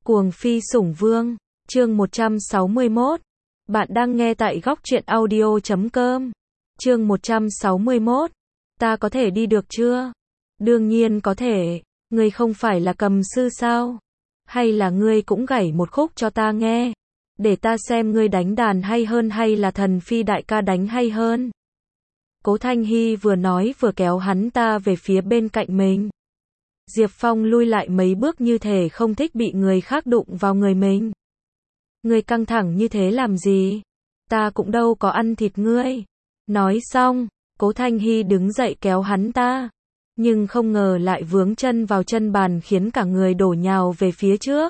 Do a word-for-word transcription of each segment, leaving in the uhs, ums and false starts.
Cuồng phi sủng vương, chương một trăm sáu mươi mốt. Bạn đang nghe tại góc truyện audio chấm com. Chương một trăm sáu mươi mốt. Ta có thể đi được chưa? Đương nhiên có thể, ngươi không phải là cầm sư sao? Hay là ngươi cũng gảy một khúc cho ta nghe, để ta xem ngươi đánh đàn hay hơn hay là thần phi đại ca đánh hay hơn. Cố Thanh Hy vừa nói vừa kéo hắn ta về phía bên cạnh mình. Diệp Phong lui lại mấy bước như thể không thích bị người khác đụng vào người mình. Ngươi căng thẳng như thế làm gì? Ta cũng đâu có ăn thịt ngươi. Nói xong, Cố Thanh Hy đứng dậy kéo hắn ta. Nhưng không ngờ lại vướng chân vào chân bàn khiến cả người đổ nhào về phía trước.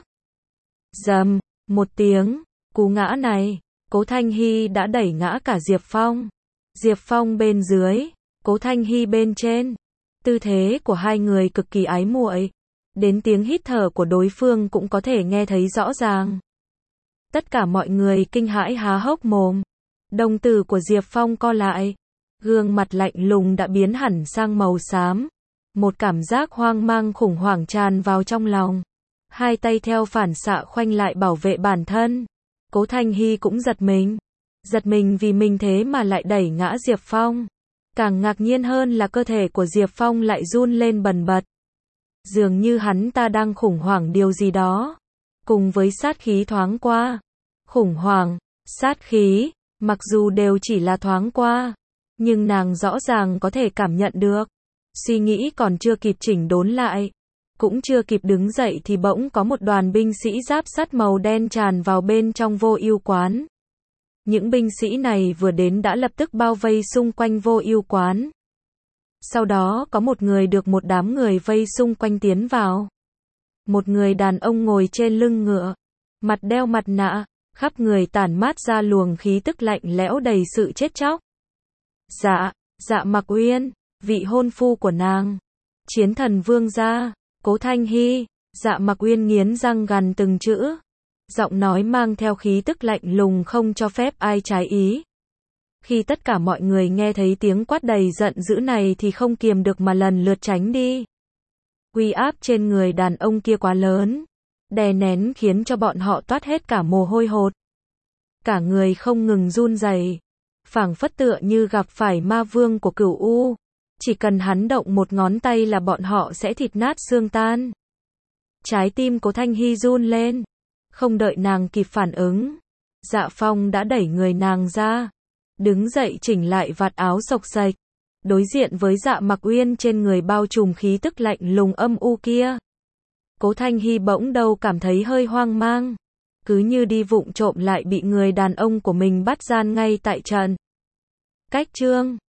Dầm, một tiếng, cú ngã này, Cố Thanh Hy đã đẩy ngã cả Diệp Phong. Diệp Phong bên dưới, Cố Thanh Hy bên trên. Tư thế của hai người cực kỳ ái muội, đến tiếng hít thở của đối phương cũng có thể nghe thấy rõ ràng. Tất cả mọi người kinh hãi há hốc mồm. Đồng tử của Diệp Phong co lại, gương mặt lạnh lùng đã biến hẳn sang màu xám. Một cảm giác hoang mang khủng hoảng tràn vào trong lòng. Hai tay theo phản xạ khoanh lại bảo vệ bản thân. Cố Thanh Hy cũng giật mình. Giật mình vì mình thế mà lại đẩy ngã Diệp Phong. Càng ngạc nhiên hơn là cơ thể của Diệp Phong lại run lên bần bật. Dường như hắn ta đang khủng hoảng điều gì đó. Cùng với sát khí thoáng qua. Khủng hoảng, sát khí, mặc dù đều chỉ là thoáng qua, nhưng nàng rõ ràng có thể cảm nhận được. Suy nghĩ còn chưa kịp chỉnh đốn lại, cũng chưa kịp đứng dậy thì bỗng có một đoàn binh sĩ giáp sắt màu đen tràn vào bên trong Vô Ưu quán. Những binh sĩ này vừa đến đã lập tức bao vây xung quanh Vô Ưu quán. Sau đó có một người được một đám người vây xung quanh tiến vào. Một người đàn ông ngồi trên lưng ngựa, mặt đeo mặt nạ, khắp người tản mát ra luồng khí tức lạnh lẽo đầy sự chết chóc. Dạ, Dạ Mặc Uyên, vị hôn phu của nàng. Chiến thần vương gia, Cố Thanh Hy. Dạ Mặc Uyên nghiến răng gằn từng chữ. Giọng nói mang theo khí tức lạnh lùng không cho phép ai trái ý. Khi tất cả mọi người nghe thấy tiếng quát đầy giận dữ này thì không kiềm được mà lần lượt tránh đi. Uy áp trên người đàn ông kia quá lớn, đè nén khiến cho bọn họ toát hết cả mồ hôi hột. Cả người không ngừng run rẩy, phảng phất tựa như gặp phải ma vương của Cửu U. Chỉ cần hắn động một ngón tay là bọn họ sẽ thịt nát xương tan. Trái tim Cố Thanh Hy run lên. Không đợi nàng kịp phản ứng, Dạ Phong đã đẩy người nàng ra, đứng dậy chỉnh lại vạt áo xộc xệch, đối diện với Dạ Mặc Uyên trên người bao trùm khí tức lạnh lùng âm u kia. Cố Thanh Hy bỗng đâu cảm thấy hơi hoang mang, cứ như đi vụng trộm lại bị người đàn ông của mình bắt gian ngay tại trận. Cách chương